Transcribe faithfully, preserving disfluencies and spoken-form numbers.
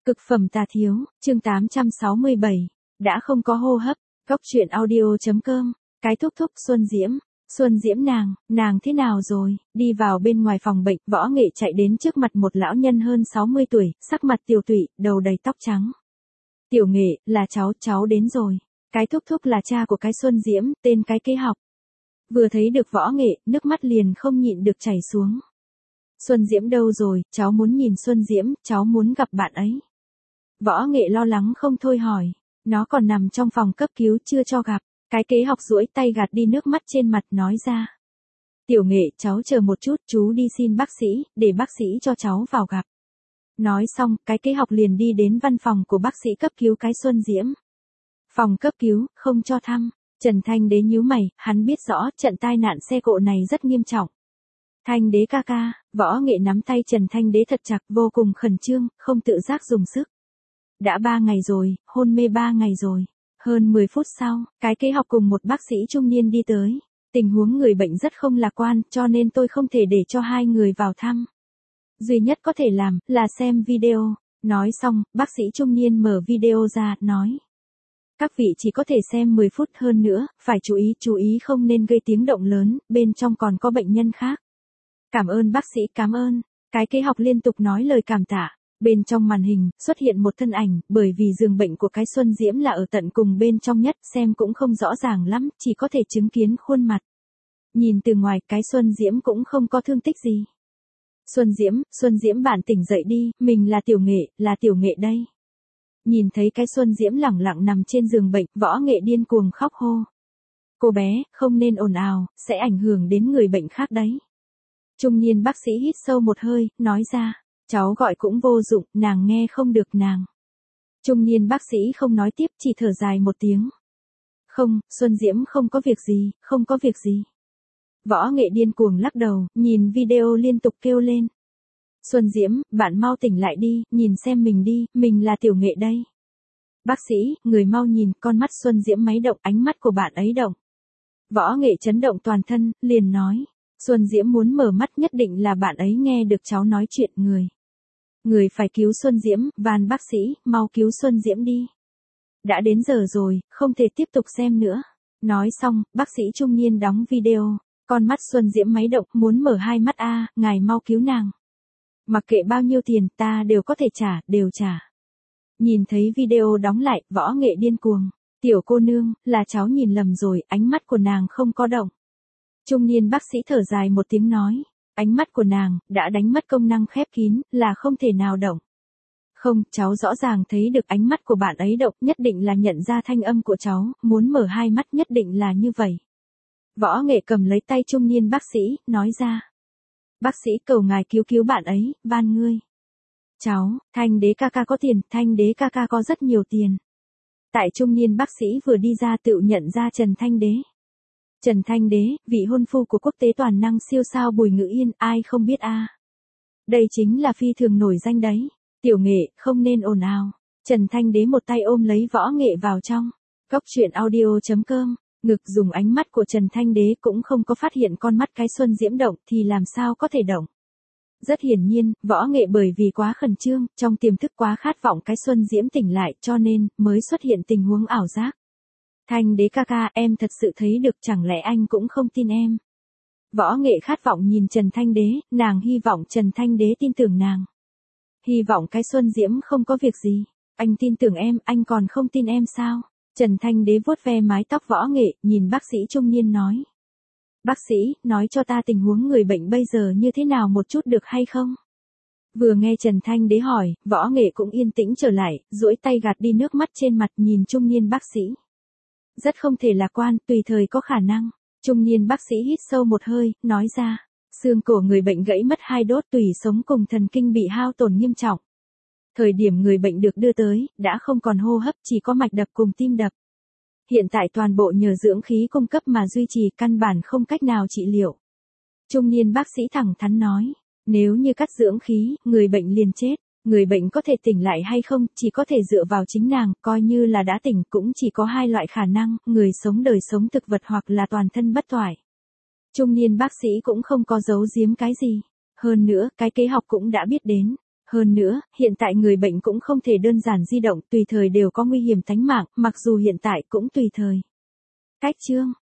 Cực phẩm tà thiếu, chương tám trăm sáu mươi bảy, đã không có hô hấp, góc truyện audio.com, cái thúc thúc Xuân Diễm, Xuân Diễm nàng, nàng thế nào rồi, đi vào bên ngoài phòng bệnh, Võ Nghệ chạy đến trước mặt một lão nhân hơn sáu mươi tuổi, sắc mặt tiều tụy, đầu đầy tóc trắng. Tiểu Nghệ, là cháu, cháu đến rồi, cái thúc thúc là cha của cái Xuân Diễm, tên cái kế học. Vừa thấy được Võ Nghệ, nước mắt liền không nhịn được chảy xuống. Xuân Diễm đâu rồi, cháu muốn nhìn Xuân Diễm, cháu muốn gặp bạn ấy. Võ Nghệ lo lắng không thôi hỏi, nó còn nằm trong phòng cấp cứu chưa cho gặp, cái kế học duỗi tay gạt đi nước mắt trên mặt nói ra. Tiểu Nghệ, cháu chờ một chút, chú đi xin bác sĩ, để bác sĩ cho cháu vào gặp. Nói xong, cái kế học liền đi đến văn phòng của bác sĩ cấp cứu cái Xuân Diễm. Phòng cấp cứu, không cho thăm, Trần Thanh Đế nhíu mày, hắn biết rõ trận tai nạn xe cộ này rất nghiêm trọng. Thanh Đế ca ca, Võ Nghệ nắm tay Trần Thanh Đế thật chặt, vô cùng khẩn trương, không tự giác dùng sức. Đã ba ngày rồi, hôn mê ba ngày rồi. Hơn mười phút sau, cái kế học cùng một bác sĩ trung niên đi tới. Tình huống người bệnh rất không lạc quan, cho nên tôi không thể để cho hai người vào thăm. Duy nhất có thể làm, là xem video. Nói xong, bác sĩ trung niên mở video ra, nói. Các vị chỉ có thể xem mười phút hơn nữa, phải chú ý, chú ý không nên gây tiếng động lớn, bên trong còn có bệnh nhân khác. Cảm ơn bác sĩ, cảm ơn. Cái kế học liên tục nói lời cảm tạ. Bên trong màn hình, xuất hiện một thân ảnh, bởi vì giường bệnh của cái Xuân Diễm là ở tận cùng bên trong nhất, xem cũng không rõ ràng lắm, chỉ có thể chứng kiến khuôn mặt. Nhìn từ ngoài, cái Xuân Diễm cũng không có thương tích gì. Xuân Diễm, Xuân Diễm bạn tỉnh dậy đi, mình là Tiểu Nghệ, là Tiểu Nghệ đây. Nhìn thấy cái Xuân Diễm lẳng lặng nằm trên giường bệnh, Võ Nghệ điên cuồng khóc hô. Cô bé, không nên ồn ào, sẽ ảnh hưởng đến người bệnh khác đấy. Trung niên bác sĩ hít sâu một hơi, nói ra. Cháu gọi cũng vô dụng, nàng nghe không được nàng. Trung niên bác sĩ không nói tiếp, chỉ thở dài một tiếng. Không, Xuân Diễm không có việc gì, không có việc gì. Võ Nghệ điên cuồng lắc đầu, nhìn video liên tục kêu lên. Xuân Diễm, bạn mau tỉnh lại đi, nhìn xem mình đi, mình là Tiểu Nghệ đây. Bác sĩ, người mau nhìn, con mắt Xuân Diễm máy động, ánh mắt của bạn ấy động. Võ Nghệ chấn động toàn thân, liền nói. Xuân Diễm muốn mở mắt, nhất định là bạn ấy nghe được cháu nói chuyện. Người. Người phải cứu Xuân Diễm, van bác sĩ, mau cứu Xuân Diễm đi. Đã đến giờ rồi, không thể tiếp tục xem nữa. Nói xong, bác sĩ trung niên đóng video. Con mắt Xuân Diễm máy động, muốn mở hai mắt a, ngài mau cứu nàng. Mặc kệ bao nhiêu tiền, ta đều có thể trả, đều trả. Nhìn thấy video đóng lại, Võ Nghệ điên cuồng. Tiểu cô nương, là cháu nhìn lầm rồi, ánh mắt của nàng không có động. Trung niên bác sĩ thở dài một tiếng nói. Ánh mắt của nàng, đã đánh mất công năng khép kín, là không thể nào động. Không, cháu rõ ràng thấy được ánh mắt của bạn ấy động, nhất định là nhận ra thanh âm của cháu, muốn mở hai mắt nhất định là như vậy. Võ Nghệ cầm lấy tay trung niên bác sĩ, nói ra. Bác sĩ cầu ngài cứu cứu bạn ấy, van ngươi. Cháu, Thanh Đế ca ca có tiền, Thanh Đế ca ca có rất nhiều tiền. Tại trung niên bác sĩ vừa đi ra tự nhận ra Trần Thanh Đế. Trần Thanh Đế, vị hôn phu của quốc tế toàn năng siêu sao Bùi Ngữ Yên, ai không biết a? À? Đây chính là phi thường nổi danh đấy. Tiểu Nghệ, không nên ồn ào. Trần Thanh Đế một tay ôm lấy Võ Nghệ vào trong. Góc truyện audio.com, ngực dùng ánh mắt của Trần Thanh Đế cũng không có phát hiện con mắt cái Xuân Diễm động thì làm sao có thể động. Rất hiển nhiên, Võ Nghệ bởi vì quá khẩn trương, trong tiềm thức quá khát vọng cái Xuân Diễm tỉnh lại cho nên mới xuất hiện tình huống ảo giác. Thanh Đế ca ca, em thật sự thấy được, chẳng lẽ anh cũng không tin em? Võ Nghệ khát vọng nhìn Trần Thanh Đế, nàng hy vọng Trần Thanh Đế tin tưởng nàng. Hy vọng cái Xuân Diễm không có việc gì. Anh tin tưởng em, anh còn không tin em sao? Trần Thanh Đế vuốt ve mái tóc Võ Nghệ, nhìn bác sĩ trung niên nói. Bác sĩ, nói cho ta tình huống người bệnh bây giờ như thế nào một chút được hay không? Vừa nghe Trần Thanh Đế hỏi, Võ Nghệ cũng yên tĩnh trở lại, duỗi tay gạt đi nước mắt trên mặt, nhìn trung niên bác sĩ. Rất không thể lạc quan, tùy thời có khả năng. Trung niên bác sĩ hít sâu một hơi, nói ra. Xương cổ người bệnh gãy mất hai đốt, tủy sống cùng thần kinh bị hao tổn nghiêm trọng. Thời điểm người bệnh được đưa tới, đã không còn hô hấp, chỉ có mạch đập cùng tim đập. Hiện tại toàn bộ nhờ dưỡng khí cung cấp mà duy trì, căn bản không cách nào trị liệu. Trung niên bác sĩ thẳng thắn nói. Nếu như cắt dưỡng khí, người bệnh liền chết. Người bệnh có thể tỉnh lại hay không, chỉ có thể dựa vào chính nàng, coi như là đã tỉnh cũng chỉ có hai loại khả năng, người sống đời sống thực vật hoặc là toàn thân bất toại. Trung niên bác sĩ cũng không có giấu giếm cái gì. Hơn nữa, cái kế học cũng đã biết đến. Hơn nữa, hiện tại người bệnh cũng không thể đơn giản di động, tùy thời đều có nguy hiểm tính mạng, mặc dù hiện tại cũng tùy thời. Cách chương